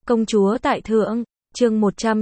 Công chúa tại thượng, chương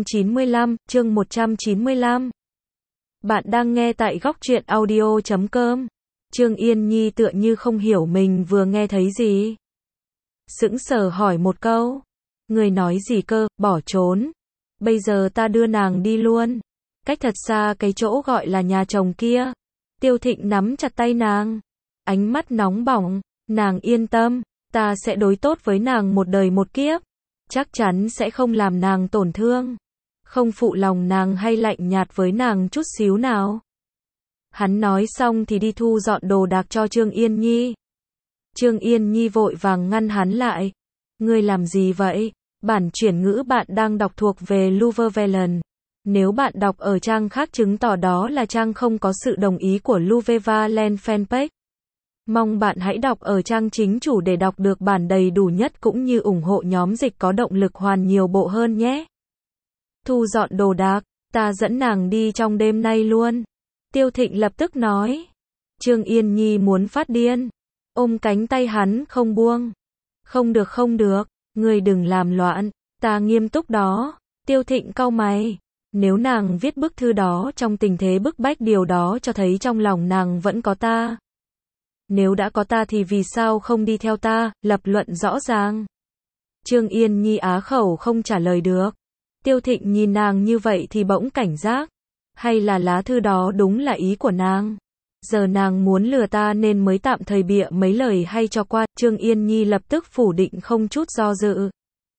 195. Bạn đang nghe tại góc truyện audio.com. Trương Yên Nhi tựa như không hiểu mình vừa nghe thấy gì. Sững sờ hỏi một câu. Người nói gì cơ, bỏ trốn. Bây giờ ta đưa nàng đi luôn. Cách thật xa cái chỗ gọi là nhà chồng kia. Tiêu Thịnh nắm chặt tay nàng. Ánh mắt nóng bỏng. Nàng yên tâm, ta sẽ đối tốt với nàng một đời một kiếp. Chắc chắn sẽ không làm nàng tổn thương. Không phụ lòng nàng hay lạnh nhạt với nàng chút xíu nào. Hắn nói xong thì đi thu dọn đồ đạc cho Trương Yên Nhi. Trương Yên Nhi vội vàng ngăn hắn lại. Ngươi làm gì vậy? Bản chuyển ngữ bạn đang đọc thuộc về Louvre Velen. Nếu bạn đọc ở trang khác chứng tỏ đó là trang không có sự đồng ý của Louvre Velen fanpage. Mong bạn hãy đọc ở trang chính chủ để đọc được bản đầy đủ nhất cũng như ủng hộ nhóm dịch có động lực hoàn nhiều bộ hơn nhé. Thu dọn đồ đạc, ta dẫn nàng đi trong đêm nay luôn. Tiêu Thịnh lập tức nói. Trương Yên Nhi muốn phát điên. Ôm cánh tay hắn không buông. Không được, ngươi đừng làm loạn, ta nghiêm túc đó. Tiêu Thịnh cau mày. Nếu nàng viết bức thư đó trong tình thế bức bách điều đó cho thấy trong lòng nàng vẫn có ta. Nếu đã có ta thì vì sao không đi theo ta, lập luận rõ ràng. Trương Yên Nhi á khẩu không trả lời được. Tiêu Thịnh nhìn nàng như vậy thì bỗng cảnh giác. Hay là lá thư đó đúng là ý của nàng? Giờ nàng muốn lừa ta nên mới tạm thời bịa mấy lời hay cho qua. Trương Yên Nhi lập tức phủ định không chút do dự.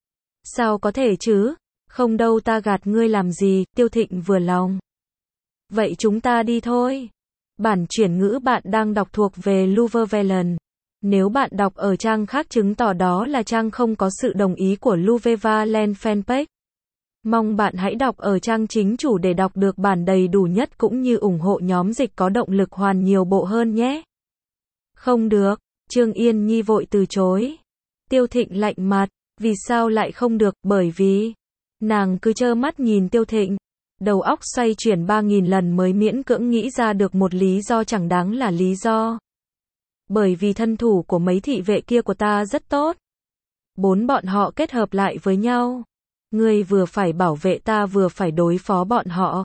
Sao có thể chứ? Không đâu, ta gạt ngươi làm gì? Tiêu Thịnh vừa lòng. Vậy chúng ta đi thôi. Bản chuyển ngữ bạn đang đọc thuộc về Louvre Velen. Nếu bạn đọc ở trang khác chứng tỏ đó là trang không có sự đồng ý của Louvre Velen fanpage. Mong bạn hãy đọc ở trang chính chủ để đọc được bản đầy đủ nhất cũng như ủng hộ nhóm dịch có động lực hoàn nhiều bộ hơn nhé. Không được, Trương Yên Nhi vội từ chối. Tiêu Thịnh lạnh mặt, vì sao lại không được, bởi vì... Nàng cứ trơ mắt nhìn Tiêu Thịnh. Đầu óc xoay chuyển 3000 lần mới miễn cưỡng nghĩ ra được một lý do chẳng đáng là lý do. Bởi vì thân thủ của mấy thị vệ kia của ta rất tốt. Bốn bọn họ kết hợp lại với nhau. Ngươi vừa phải bảo vệ ta vừa phải đối phó bọn họ.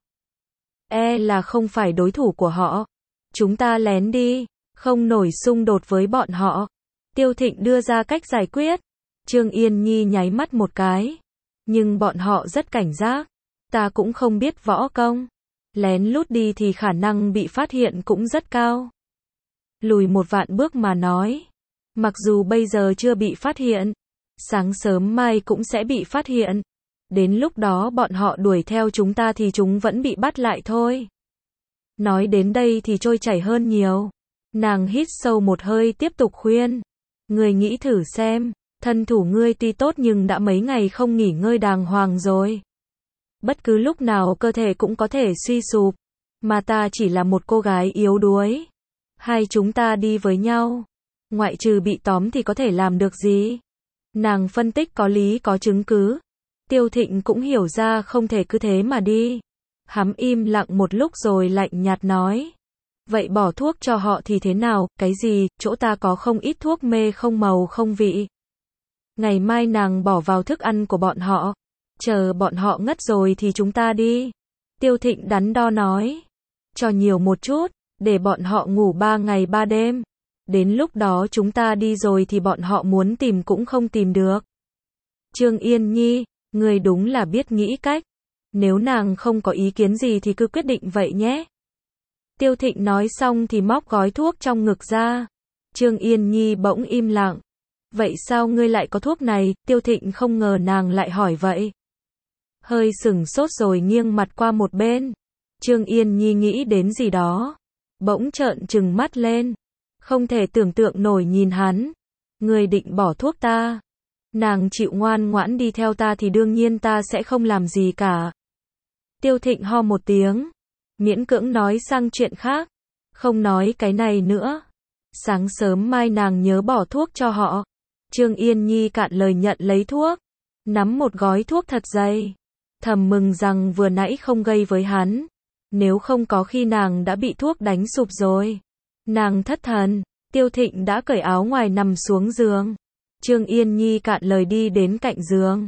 Là không phải đối thủ của họ. Chúng ta lén đi, không nổi xung đột với bọn họ. Tiêu Thịnh đưa ra cách giải quyết. Trương Yên Nhi nháy mắt một cái. Nhưng bọn họ rất cảnh giác. Ta cũng không biết võ công. Lén lút đi thì khả năng bị phát hiện cũng rất cao. Lùi một vạn bước mà nói. Mặc dù bây giờ chưa bị phát hiện. Sáng sớm mai cũng sẽ bị phát hiện. Đến lúc đó bọn họ đuổi theo chúng ta thì chúng vẫn bị bắt lại thôi. Nói đến đây thì trôi chảy hơn nhiều. Nàng hít sâu một hơi tiếp tục khuyên. Ngươi nghĩ thử xem. Thân thủ ngươi tuy tốt nhưng đã mấy ngày không nghỉ ngơi đàng hoàng rồi. Bất cứ lúc nào cơ thể cũng có thể suy sụp. Mà ta chỉ là một cô gái yếu đuối. Hai chúng ta đi với nhau. Ngoại trừ bị tóm thì có thể làm được gì? Nàng phân tích có lý có chứng cứ. Tiêu Thịnh cũng hiểu ra không thể cứ thế mà đi. Hắn im lặng một lúc rồi lạnh nhạt nói. Vậy bỏ thuốc cho họ thì thế nào? Cái gì? Chỗ ta có không ít thuốc mê không màu không vị. Ngày mai nàng bỏ vào thức ăn của bọn họ. Chờ bọn họ ngất rồi thì chúng ta đi. Tiêu Thịnh đắn đo nói. Cho nhiều một chút, để bọn họ ngủ 3 ngày 3 đêm. Đến lúc đó chúng ta đi rồi thì bọn họ muốn tìm cũng không tìm được. Trương Yên Nhi, người đúng là biết nghĩ cách. Nếu nàng không có ý kiến gì thì cứ quyết định vậy nhé. Tiêu Thịnh nói xong thì móc gói thuốc trong ngực ra. Trương Yên Nhi bỗng im lặng. Vậy sao ngươi lại có thuốc này? Tiêu Thịnh không ngờ nàng lại hỏi vậy. Hơi sửng sốt rồi nghiêng mặt qua một bên. Trương Yên Nhi nghĩ đến gì đó. Bỗng trợn trừng mắt lên. Không thể tưởng tượng nổi nhìn hắn. Ngươi định bỏ thuốc ta. Nàng chịu ngoan ngoãn đi theo ta thì đương nhiên ta sẽ không làm gì cả. Tiêu Thịnh ho một tiếng. Miễn cưỡng nói sang chuyện khác. Không nói cái này nữa. Sáng sớm mai nàng nhớ bỏ thuốc cho họ. Trương Yên Nhi cạn lời nhận lấy thuốc. Nắm một gói thuốc thật dày. Thầm mừng rằng vừa nãy không gây với hắn. Nếu không có khi nàng đã bị thuốc đánh sụp rồi. Nàng thất thần. Tiêu Thịnh đã cởi áo ngoài nằm xuống giường. Trương Yên Nhi cạn lời đi đến cạnh giường.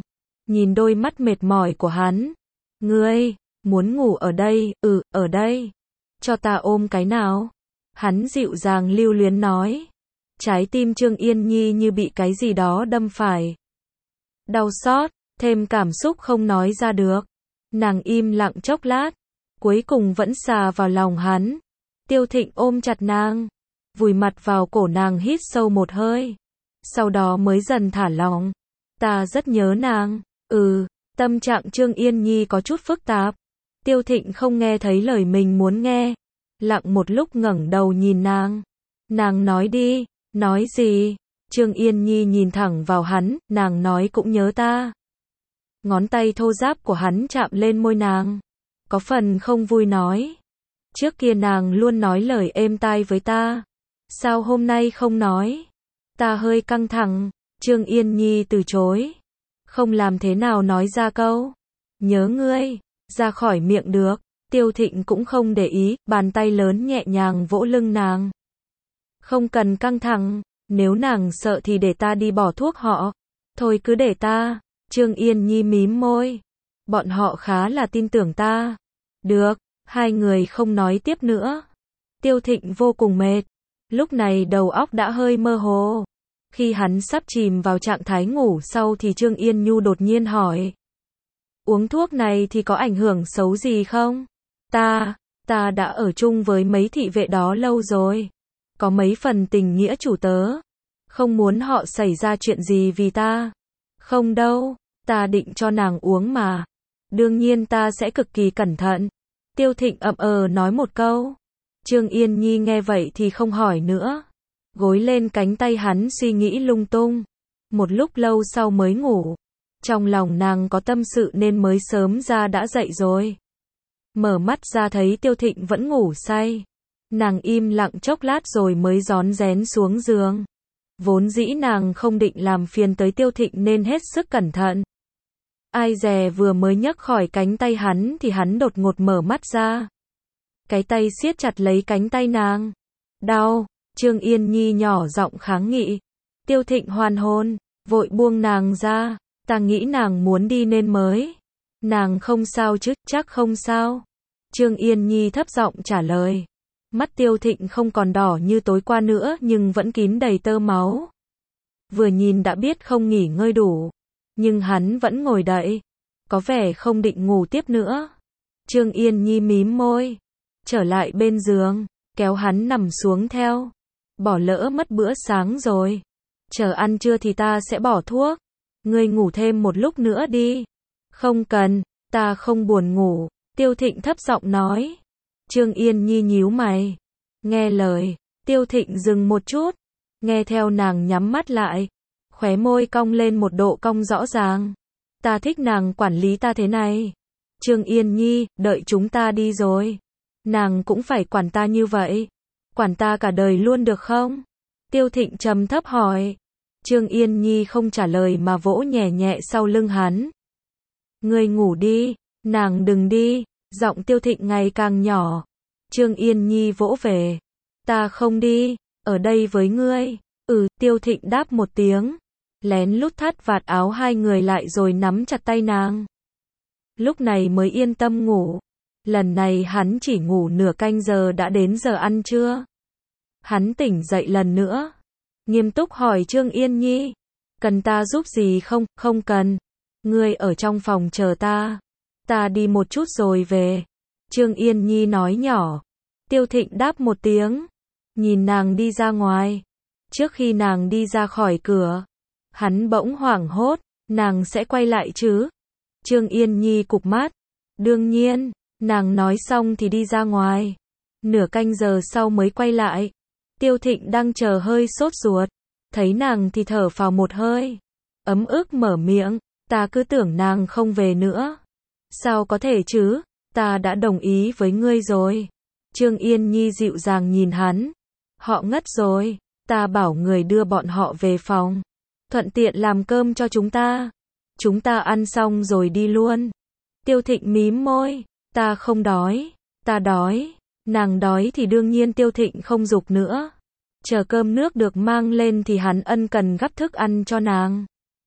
nhìn đôi mắt mệt mỏi của hắn. Ngươi, muốn ngủ ở đây, ở đây. Cho ta ôm cái nào? Hắn dịu dàng lưu luyến nói. Trái tim Trương Yên Nhi như bị cái gì đó đâm phải. Đau xót, thêm cảm xúc không nói ra được. Nàng im lặng chốc lát, cuối cùng vẫn xà vào lòng hắn. Tiêu Thịnh ôm chặt nàng, vùi mặt vào cổ nàng hít sâu một hơi. Sau đó mới dần thả lỏng. Ta rất nhớ nàng. Tâm trạng Trương Yên Nhi có chút phức tạp. Tiêu Thịnh không nghe thấy lời mình muốn nghe. Lặng một lúc ngẩng đầu nhìn nàng. Nàng nói đi, nói gì? Trương Yên Nhi nhìn thẳng vào hắn, nàng nói cũng nhớ ta. Ngón tay thô ráp của hắn chạm lên môi nàng. Có phần không vui nói. Trước kia nàng luôn nói lời êm tai với ta. Sao hôm nay không nói? Ta hơi căng thẳng. Trương Yên Nhi từ chối. Không làm thế nào nói ra câu nhớ ngươi ra khỏi miệng được. Tiêu Thịnh cũng không để ý, bàn tay lớn nhẹ nhàng vỗ lưng nàng. Không cần căng thẳng, nếu nàng sợ thì để ta đi bỏ thuốc họ. Thôi cứ để ta. Trương Yên Nhi mím môi. Bọn họ khá là tin tưởng ta. Được, hai người không nói tiếp nữa. Tiêu Thịnh vô cùng mệt. Lúc này đầu óc đã hơi mơ hồ. Khi hắn sắp chìm vào trạng thái ngủ sau thì Trương Yên Nhu đột nhiên hỏi. Uống thuốc này thì có ảnh hưởng xấu gì không? Ta đã ở chung với mấy thị vệ đó lâu rồi. Có mấy phần tình nghĩa chủ tớ. Không muốn họ xảy ra chuyện gì vì ta. Không đâu, ta định cho nàng uống mà. Đương nhiên ta sẽ cực kỳ cẩn thận. Tiêu Thịnh nói một câu. Trương Yên Nhi nghe vậy thì không hỏi nữa. Gối lên cánh tay hắn suy nghĩ lung tung. Một lúc lâu sau mới ngủ. Trong lòng nàng có tâm sự nên mới sớm ra đã dậy rồi. Mở mắt ra thấy Tiêu Thịnh vẫn ngủ say. Nàng im lặng chốc lát rồi mới rón rén xuống giường. Vốn dĩ nàng không định làm phiền tới Tiêu Thịnh nên hết sức cẩn thận. Ai dè vừa mới nhấc khỏi cánh tay hắn thì hắn đột ngột mở mắt ra. Cái tay siết chặt lấy cánh tay nàng. Đau, Trương Yên Nhi nhỏ giọng kháng nghị. Tiêu Thịnh hoàn hồn, vội buông nàng ra. Ta nghĩ nàng muốn đi nên mới. Nàng không sao chứ, chắc không sao. Trương Yên Nhi thấp giọng trả lời. Mắt Tiêu Thịnh không còn đỏ như tối qua nữa nhưng vẫn kín đầy tơ máu. Vừa nhìn đã biết không nghỉ ngơi đủ. Nhưng hắn vẫn ngồi đậy. Có vẻ không định ngủ tiếp nữa. Trương Yên Nhi mím môi. Trở lại bên giường. Kéo hắn nằm xuống theo. Bỏ lỡ mất bữa sáng rồi. Chờ ăn trưa thì ta sẽ bỏ thuốc. Ngươi ngủ thêm một lúc nữa đi. Không cần, ta không buồn ngủ. Tiêu Thịnh thấp giọng nói. Trương Yên Nhi nhíu mày. Nghe lời. Tiêu Thịnh dừng một chút. Nghe theo nàng nhắm mắt lại. Khóe môi cong lên một độ cong rõ ràng. Ta thích nàng quản lý ta thế này. Trương Yên Nhi, đợi chúng ta đi rồi. Nàng cũng phải quản ta như vậy. Quản ta cả đời luôn được không? Tiêu Thịnh trầm thấp hỏi. Trương Yên Nhi không trả lời mà vỗ nhẹ nhẹ sau lưng hắn. Ngươi ngủ đi, nàng đừng đi. Giọng Tiêu Thịnh ngày càng nhỏ. Trương Yên Nhi vỗ về. Ta không đi, ở đây với ngươi. Tiêu Thịnh đáp một tiếng. Lén lút thắt vạt áo hai người lại rồi nắm chặt tay nàng. Lúc này mới yên tâm ngủ. Lần này hắn chỉ ngủ nửa canh giờ đã đến giờ ăn trưa. Hắn tỉnh dậy lần nữa. Nghiêm túc hỏi Trương Yên Nhi. Cần ta giúp gì không? Không cần. Ngươi ở trong phòng chờ ta. Ta đi một chút rồi về. Trương Yên Nhi nói nhỏ. Tiêu Thịnh đáp một tiếng. Nhìn nàng đi ra ngoài. Trước khi nàng đi ra khỏi cửa. Hắn bỗng hoảng hốt. Nàng sẽ quay lại chứ? Trương Yên Nhi cụp mắt. Đương nhiên. Nàng nói xong thì đi ra ngoài. Nửa canh giờ sau mới quay lại. Tiêu Thịnh đang chờ hơi sốt ruột. Thấy nàng thì thở phào một hơi. Ấm ức mở miệng. Ta cứ tưởng nàng không về nữa. Sao có thể chứ? Ta đã đồng ý với ngươi rồi. Trương Yên Nhi dịu dàng nhìn hắn. Họ ngất rồi. Ta bảo người đưa bọn họ về phòng. Thuận tiện làm cơm cho chúng ta. Chúng ta ăn xong rồi đi luôn. Tiêu Thịnh mím môi. Ta không đói. Ta đói. Nàng đói thì đương nhiên Tiêu Thịnh không giục nữa. Chờ cơm nước được mang lên thì hắn ân cần gắp thức ăn cho nàng.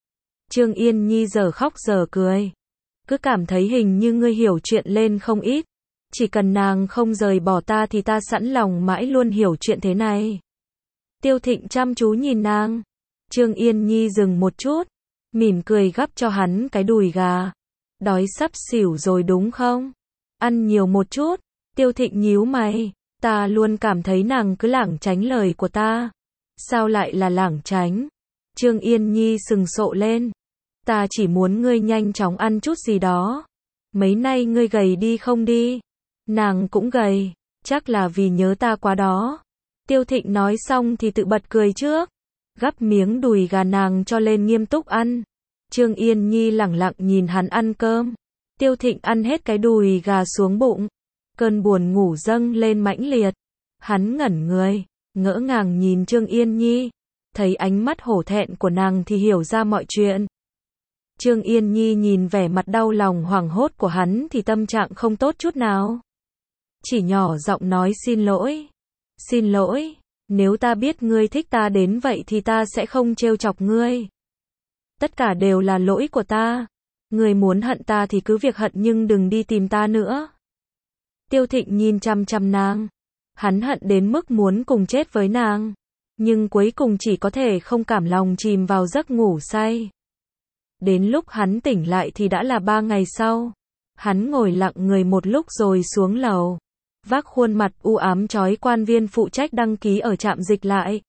Trương Yên Nhi giờ khóc giờ cười. Cứ cảm thấy hình như ngươi hiểu chuyện lên không ít. Chỉ cần nàng không rời bỏ ta thì ta sẵn lòng mãi luôn hiểu chuyện thế này. Tiêu Thịnh chăm chú nhìn nàng. Trương Yên Nhi dừng một chút, mỉm cười gắp cho hắn cái đùi gà. Đói sắp xỉu rồi đúng không? Ăn nhiều một chút. Tiêu Thịnh nhíu mày. Ta luôn cảm thấy nàng cứ lảng tránh lời của ta. Sao lại là lảng tránh? Trương Yên Nhi sừng sộ lên. Ta chỉ muốn ngươi nhanh chóng ăn chút gì đó. Mấy nay ngươi gầy đi không đi? Nàng cũng gầy, chắc là vì nhớ ta quá đó. Tiêu Thịnh nói xong thì tự bật cười trước. Gắp miếng đùi gà nàng cho lên nghiêm túc ăn. Trương Yên Nhi lẳng lặng nhìn hắn ăn cơm. Tiêu Thịnh ăn hết cái đùi gà xuống bụng. Cơn buồn ngủ dâng lên mãnh liệt. Hắn ngẩn người, ngỡ ngàng nhìn Trương Yên Nhi. Thấy ánh mắt hổ thẹn của nàng thì hiểu ra mọi chuyện. Trương Yên Nhi nhìn vẻ mặt đau lòng hoảng hốt của hắn thì tâm trạng không tốt chút nào. Chỉ nhỏ giọng nói xin lỗi. Xin lỗi, nếu ta biết ngươi thích ta đến vậy thì ta sẽ không trêu chọc ngươi. Tất cả đều là lỗi của ta. Ngươi muốn hận ta thì cứ việc hận nhưng đừng đi tìm ta nữa. Tiêu Thịnh nhìn chằm chằm nàng. Hắn hận đến mức muốn cùng chết với nàng. Nhưng cuối cùng chỉ có thể không cảm lòng chìm vào giấc ngủ say. Đến lúc hắn tỉnh lại thì đã là 3 ngày sau. Hắn ngồi lặng người một lúc rồi xuống lầu. Vác khuôn mặt u ám chói quan viên phụ trách đăng ký ở trạm dịch lại.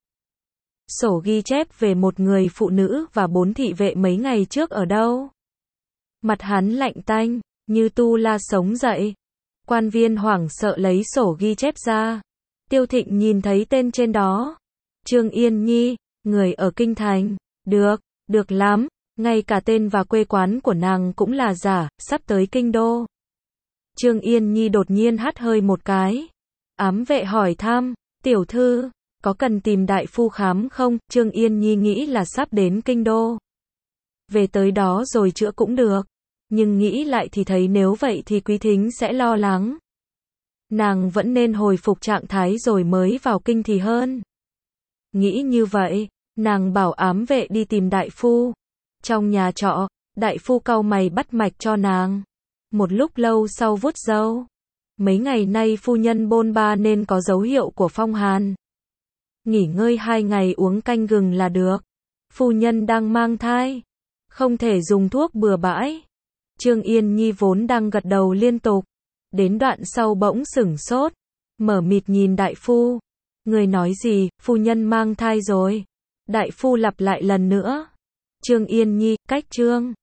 Sổ ghi chép về một người phụ nữ và 4 thị vệ mấy ngày trước ở đâu. Mặt hắn lạnh tanh, như tu la sống dậy. Quan viên hoảng sợ lấy sổ ghi chép ra. Tiêu Thịnh nhìn thấy tên trên đó. Trương Yên Nhi, người ở Kinh Thành. Được lắm. Ngay cả tên và quê quán của nàng cũng là giả, sắp tới kinh đô. Trương Yên Nhi đột nhiên hắt hơi một cái. Ám vệ hỏi thăm, tiểu thư, có cần tìm đại phu khám không? Trương Yên Nhi nghĩ là sắp đến kinh đô. Về tới đó rồi chữa cũng được. Nhưng nghĩ lại thì thấy nếu vậy thì Quý Thính sẽ lo lắng. Nàng vẫn nên hồi phục trạng thái rồi mới vào kinh thì hơn. Nghĩ như vậy, nàng bảo ám vệ đi tìm đại phu. Trong nhà trọ, đại phu cau mày bắt mạch cho nàng. Một lúc lâu sau vuốt râu. Mấy ngày nay phu nhân bôn ba nên có dấu hiệu của phong hàn. Nghỉ ngơi 2 ngày uống canh gừng là được. Phu nhân đang mang thai. Không thể dùng thuốc bừa bãi. Trương Yên Nhi vốn đang gật đầu liên tục. Đến đoạn sau bỗng sửng sốt. Mở mịt nhìn đại phu. Người nói gì, phu nhân mang thai rồi. Đại phu lặp lại lần nữa. Trương Yên Nhi, cách Trương